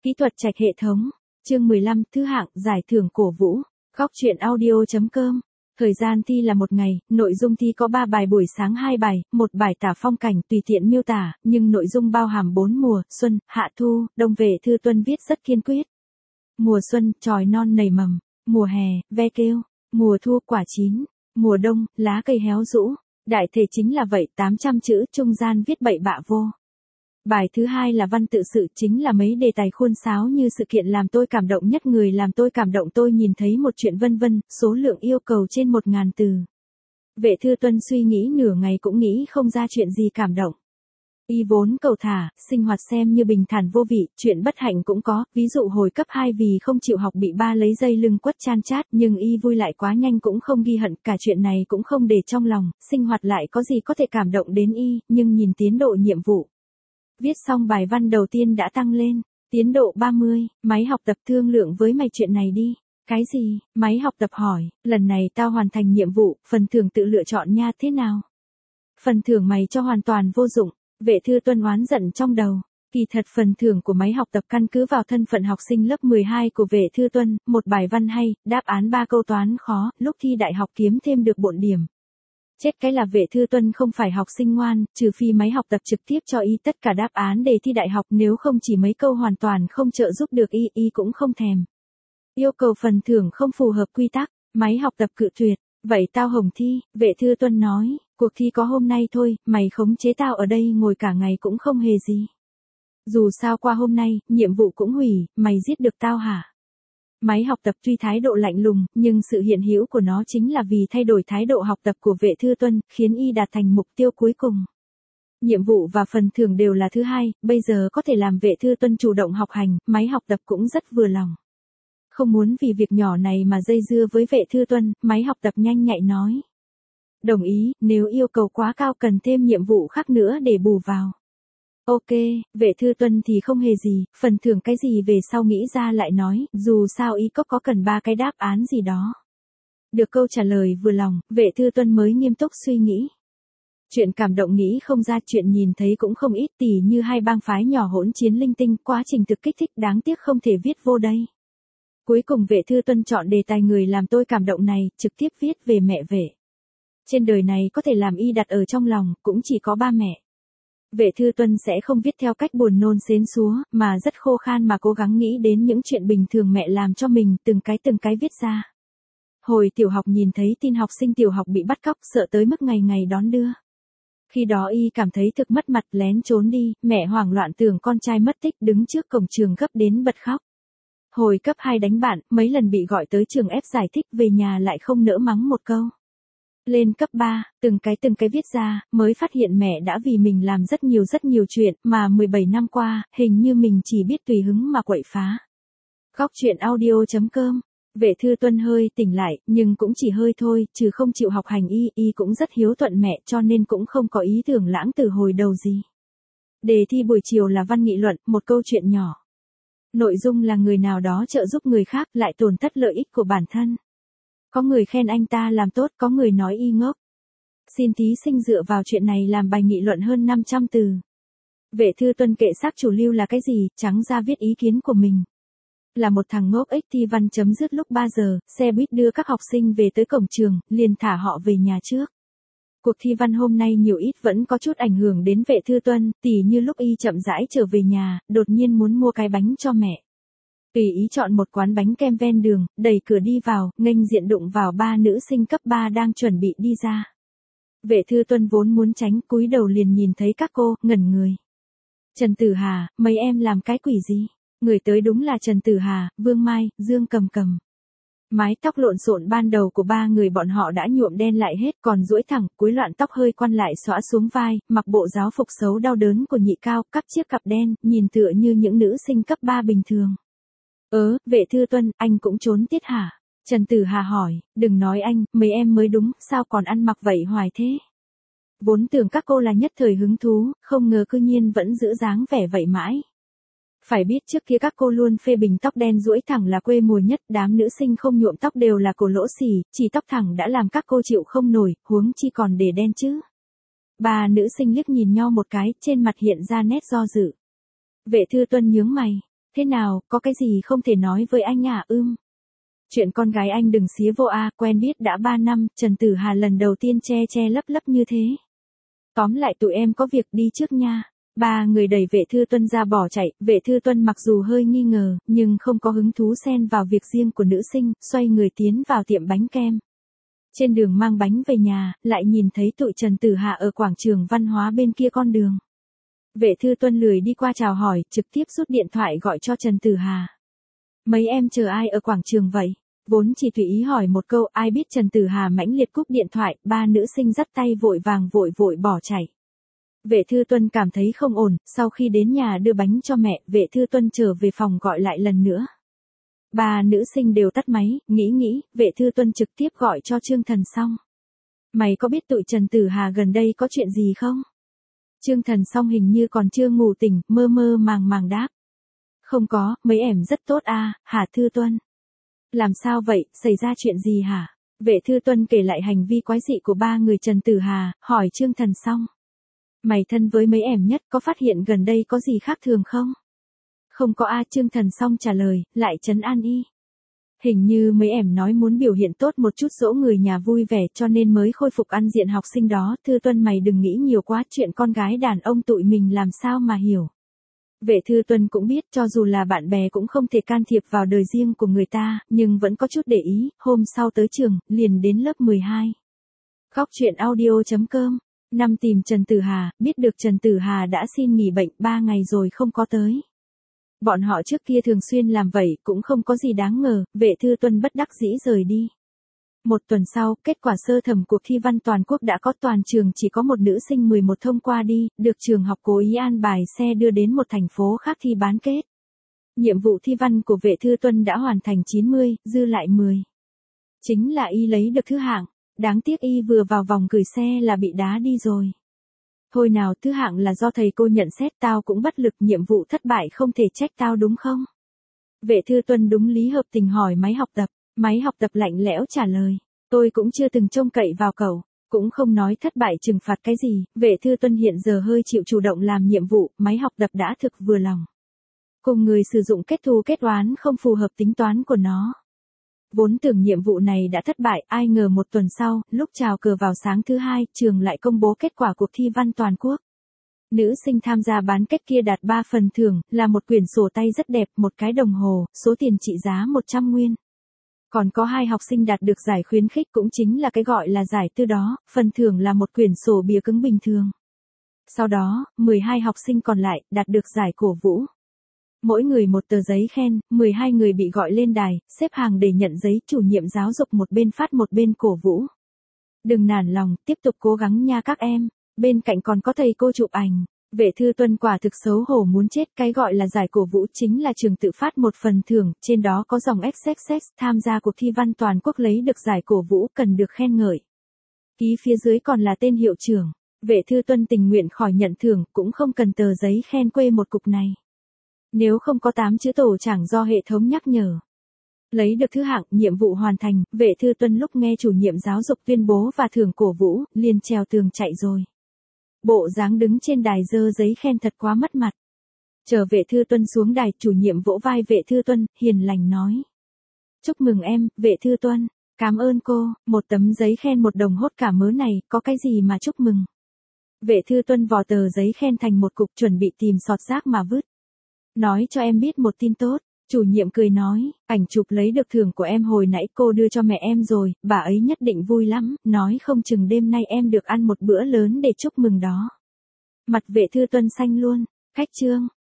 Kỹ thuật trạch hệ thống. Chương 15, thứ hạng, giải thưởng cổ vũ. Góc truyện audio.com. Thời gian thi là một ngày, nội dung thi có 3 bài, buổi sáng 2 bài, một bài tả phong cảnh tùy tiện miêu tả, nhưng nội dung bao hàm 4 mùa, xuân, hạ thu, đông. Vệ Thư Tuân viết rất kiên quyết. Mùa xuân, chồi non nảy mầm. Mùa hè, ve kêu. Mùa thu, quả chín. Mùa đông, lá cây héo rũ. Đại thể chính là vậy, 800 chữ, trung gian viết bậy bạ vô. Bài thứ hai là văn tự sự, chính là mấy đề tài khuôn sáo như sự kiện làm tôi cảm động nhất, người làm tôi cảm động, tôi nhìn thấy một chuyện, vân vân, số lượng yêu cầu trên 1000 từ. Vệ Thư Tuân suy nghĩ nửa ngày cũng nghĩ không ra chuyện gì cảm động. Y vốn cầu thả, sinh hoạt xem như bình thản vô vị, chuyện bất hạnh cũng có, ví dụ hồi cấp 2 vì không chịu học bị ba lấy dây lưng quất chan chát, nhưng Y vui lại quá nhanh cũng không ghi hận, cả chuyện này cũng không để trong lòng, sinh hoạt lại có gì có thể cảm động đến Y, nhưng nhìn tiến độ nhiệm vụ. Viết xong bài văn đầu tiên đã tăng lên, tiến độ 30, máy học tập thương lượng với mày chuyện này đi. Cái gì? Máy học tập hỏi, lần này tao hoàn thành nhiệm vụ, phần thưởng tự lựa chọn nha, thế nào? Phần thưởng mày cho hoàn toàn vô dụng. Vệ Thư Tuân oán giận trong đầu. Kỳ thật phần thưởng của máy học tập căn cứ vào thân phận học sinh lớp 12 của Vệ Thư Tuân, một bài văn hay, đáp án 3 câu toán khó, lúc thi đại học kiếm thêm được bộn điểm. Chết cái là Vệ Thư Tuân không phải học sinh ngoan, trừ phi máy học tập trực tiếp cho Y tất cả đáp án đề thi đại học, nếu không chỉ mấy câu hoàn toàn không trợ giúp được Y cũng không thèm. Yêu cầu phần thưởng không phù hợp quy tắc, máy học tập cự tuyệt. Vậy tao hồng thi, Vệ Thư Tuân nói, cuộc thi có hôm nay thôi, mày khống chế tao ở đây ngồi cả ngày cũng không hề gì. Dù sao qua hôm nay, nhiệm vụ cũng hủy, mày giết được tao hả? Máy học tập tuy thái độ lạnh lùng, nhưng sự hiện hữu của nó chính là vì thay đổi thái độ học tập của Vệ Thư Tuân, khiến Y đạt thành mục tiêu cuối cùng. Nhiệm vụ và phần thưởng đều là thứ hai, bây giờ có thể làm Vệ Thư Tuân chủ động học hành, máy học tập cũng rất vừa lòng. Không muốn vì việc nhỏ này mà dây dưa với Vệ Thư Tuân, máy học tập nhanh nhạy nói. Đồng ý, nếu yêu cầu quá cao cần thêm nhiệm vụ khác nữa để bù vào. Ok, Vệ Thư Tuân thì không hề gì, phần thưởng cái gì về sau nghĩ ra lại nói, dù sao Y có cần 3 cái đáp án gì đó. Được câu trả lời vừa lòng, Vệ Thư Tuân mới nghiêm túc suy nghĩ. Chuyện cảm động nghĩ không ra, chuyện nhìn thấy cũng không ít, tỉ như 2 bang phái nhỏ hỗn chiến linh tinh, quá trình thực kích thích, đáng tiếc không thể viết vô đây. Cuối cùng Vệ Thư Tuân chọn đề tài người làm tôi cảm động này, trực tiếp viết về mẹ Vệ. Trên đời này có thể làm Y đặt ở trong lòng, cũng chỉ có ba mẹ. Vệ Thư Tuân sẽ không viết theo cách buồn nôn xến xúa, mà rất khô khan mà cố gắng nghĩ đến những chuyện bình thường mẹ làm cho mình, từng cái viết ra. Hồi tiểu học nhìn thấy tin học sinh tiểu học bị bắt cóc, sợ tới mức ngày ngày đón đưa. Khi đó Y cảm thấy thực mất mặt, lén trốn đi, mẹ hoảng loạn tưởng con trai mất tích, đứng trước cổng trường gấp đến bật khóc. Hồi cấp 2 đánh bạn, mấy lần bị gọi tới trường ép giải thích, về nhà lại không nỡ mắng một câu. Lên cấp 3, từng cái viết ra, mới phát hiện mẹ đã vì mình làm rất nhiều chuyện, mà 17 năm qua, hình như mình chỉ biết tùy hứng mà quậy phá. Góc truyện audio.com. Vệ Thư Tuân hơi tỉnh lại, nhưng cũng chỉ hơi thôi, trừ không chịu học hành Y cũng rất hiếu thuận mẹ, cho nên cũng không có ý tưởng lãng từ hồi đầu gì. Đề thi buổi chiều là văn nghị luận, một câu chuyện nhỏ. Nội dung là người nào đó trợ giúp người khác lại tổn thất lợi ích của bản thân. Có người khen anh ta làm tốt, có người nói Y ngốc. Xin thí sinh dựa vào chuyện này làm bài nghị luận hơn 500 từ. Vệ Thư Tuân kệ xác chủ lưu là cái gì, trắng ra viết ý kiến của mình. Là một thằng ngốc ích, thi văn chấm dứt lúc 3 giờ, xe buýt đưa các học sinh về tới cổng trường, liền thả họ về nhà trước. Cuộc thi văn hôm nay nhiều ít vẫn có chút ảnh hưởng đến Vệ Thư Tuân, tỉ như lúc Y chậm rãi trở về nhà, đột nhiên muốn mua cái bánh cho mẹ. Tùy ý chọn một quán bánh kem ven đường, đẩy cửa đi vào, nghênh diện đụng vào 3 nữ sinh cấp 3 đang chuẩn bị đi ra. Vệ Thư Tuân vốn muốn tránh, cúi đầu liền nhìn thấy các cô, ngẩn người. Trần Tử Hà, mấy em làm cái quỷ gì? Người tới đúng là Trần Tử Hà, Vương Mai, Dương Cầm Cầm. Mái tóc lộn xộn ban đầu của 3 người bọn họ đã nhuộm đen lại hết, còn duỗi thẳng, cuối loạn tóc hơi quăn lại xõa xuống vai, mặc bộ giáo phục xấu đau đớn của nhị cao, cắp chiếc cặp đen, nhìn tựa như những nữ sinh cấp 3 bình thường. Vệ Thư Tuân, anh cũng trốn tiết hả? Trần Tử Hà hỏi, đừng nói anh, mấy em mới đúng, sao còn ăn mặc vậy hoài thế? Vốn tưởng các cô là nhất thời hứng thú, không ngờ cư nhiên vẫn giữ dáng vẻ vậy mãi. Phải biết trước kia các cô luôn phê bình tóc đen duỗi thẳng là quê mùa nhất, đám nữ sinh không nhuộm tóc đều là cổ lỗ xỉ, chỉ tóc thẳng đã làm các cô chịu không nổi, huống chi còn để đen chứ. 3 nữ sinh liếc nhìn nhau một cái, trên mặt hiện ra nét do dự. Vệ Thư Tuân nhướng mày. Thế nào, có cái gì không thể nói với anh à? Chuyện con gái anh đừng xía vô a, quen biết đã 3 năm, Trần Tử Hà lần đầu tiên che che lấp lấp như thế. Tóm lại tụi em có việc đi trước nha. Ba người đẩy Vệ Thư Tuân ra bỏ chạy, Vệ Thư Tuân mặc dù hơi nghi ngờ, nhưng không có hứng thú xen vào việc riêng của nữ sinh, xoay người tiến vào tiệm bánh kem. Trên đường mang bánh về nhà, lại nhìn thấy tụi Trần Tử Hà ở quảng trường văn hóa bên kia con đường. Vệ Thư Tuân lười đi qua chào hỏi, trực tiếp rút điện thoại gọi cho Trần Tử Hà. Mấy em chờ ai ở quảng trường vậy? Vốn chỉ tùy ý hỏi một câu, ai biết Trần Tử Hà mãnh liệt cúp điện thoại, ba nữ sinh dắt tay vội vàng vội vội bỏ chạy. Vệ Thư Tuân cảm thấy không ổn, sau khi đến nhà đưa bánh cho mẹ, Vệ Thư Tuân trở về phòng gọi lại lần nữa. Ba nữ sinh đều tắt máy, nghĩ, Vệ Thư Tuân trực tiếp gọi cho Trương Thần Song. Mày có biết tụi Trần Tử Hà gần đây có chuyện gì không? Trương Thần Song hình như còn chưa ngủ tỉnh, mơ mơ màng đáp. Không có, mấy em rất tốt à, hả Thư Tuân? Làm sao vậy, xảy ra chuyện gì hả? Vệ Thư Tuân kể lại hành vi quái dị của ba người Trần Tử Hà, hỏi Trương Thần Song. Mày thân với mấy em nhất, có phát hiện gần đây có gì khác thường không? Không có a, Trương Thần Song trả lời, lại trấn an y. Hình như mấy em nói muốn biểu hiện tốt một chút dỗ người nhà vui vẻ cho nên mới khôi phục ăn diện học sinh đó. Thư Tuân mày đừng nghĩ nhiều quá, chuyện con gái đàn ông tụi mình làm sao mà hiểu. Vệ Thư Tuân cũng biết cho dù là bạn bè cũng không thể can thiệp vào đời riêng của người ta, nhưng vẫn có chút để ý. Hôm sau tới trường, liền đến lớp 12. Góc truyện audio.com. Năm tìm Trần Tử Hà, biết được Trần Tử Hà đã xin nghỉ bệnh 3 ngày rồi không có tới. Bọn họ trước kia thường xuyên làm vậy, cũng không có gì đáng ngờ, Vệ Thư Tuân bất đắc dĩ rời đi. Một tuần sau, kết quả sơ thẩm cuộc thi văn toàn quốc đã có, toàn trường chỉ có một nữ sinh 11 thông qua đi, được trường học cố ý an bài xe đưa đến một thành phố khác thi bán kết. Nhiệm vụ thi văn của Vệ Thư Tuân đã hoàn thành 90, dư lại 10. Chính là y lấy được thứ hạng, đáng tiếc y vừa vào vòng gửi xe là bị đá đi rồi. Thôi nào, thứ hạng là do thầy cô nhận xét, tao cũng bất lực, nhiệm vụ thất bại không thể trách tao đúng không? Vệ Thư Tuân đúng lý hợp tình hỏi máy học tập. Máy học tập lạnh lẽo trả lời, tôi cũng chưa từng trông cậy vào cậu, cũng không nói thất bại trừng phạt cái gì. Vệ Thư Tuân hiện giờ hơi chịu chủ động làm nhiệm vụ, máy học tập đã thực vừa lòng. Cùng người sử dụng kết thù kết oán không phù hợp tính toán của nó. Vốn tưởng nhiệm vụ này đã thất bại, ai ngờ một tuần sau, lúc chào cờ vào sáng thứ hai, trường lại công bố kết quả cuộc thi văn toàn quốc. Nữ sinh tham gia bán kết kia đạt 3 phần thưởng, là một quyển sổ tay rất đẹp, một cái đồng hồ, số tiền trị giá 100 nguyên. Còn có 2 học sinh đạt được giải khuyến khích, cũng chính là cái gọi là giải tư đó, phần thưởng là một quyển sổ bìa cứng bình thường. Sau đó, 12 học sinh còn lại, đạt được giải cổ vũ. Mỗi người một tờ giấy khen, 12 người bị gọi lên đài, xếp hàng để nhận giấy, chủ nhiệm giáo dục một bên phát một bên cổ vũ. Đừng nản lòng, tiếp tục cố gắng nha các em, bên cạnh còn có thầy cô chụp ảnh. Vệ Thư Tuân quả thực xấu hổ muốn chết, cái gọi là giải cổ vũ chính là trường tự phát một phần thưởng, trên đó có dòng XXX, tham gia cuộc thi văn toàn quốc lấy được giải cổ vũ cần được khen ngợi. Ký phía dưới còn là tên hiệu trưởng. Vệ Thư Tuân tình nguyện khỏi nhận thưởng, cũng không cần tờ giấy khen quê một cục này. Nếu không có 8 chữ tổ chẳng do hệ thống nhắc nhở. Lấy được thứ hạng, nhiệm vụ hoàn thành, Vệ Thư Tuân lúc nghe chủ nhiệm giáo dục tuyên bố và thưởng cổ vũ, liền trèo tường chạy rồi. Bộ dáng đứng trên đài dơ giấy khen thật quá mất mặt. Chờ Vệ Thư Tuân xuống đài, chủ nhiệm vỗ vai Vệ Thư Tuân, hiền lành nói. Chúc mừng em, Vệ Thư Tuân. Cảm ơn cô, một tấm giấy khen 1 đồng hốt cả mớ này, có cái gì mà chúc mừng. Vệ Thư Tuân vò tờ giấy khen thành một cục, chuẩn bị tìm sọt rác mà vứt. Nói cho em biết một tin tốt, chủ nhiệm cười nói, ảnh chụp lấy được thưởng của em hồi nãy cô đưa cho mẹ em rồi, bà ấy nhất định vui lắm, nói không chừng đêm nay em được ăn một bữa lớn để chúc mừng đó. Mặt Vệ Thư Tuân xanh luôn, khách trương.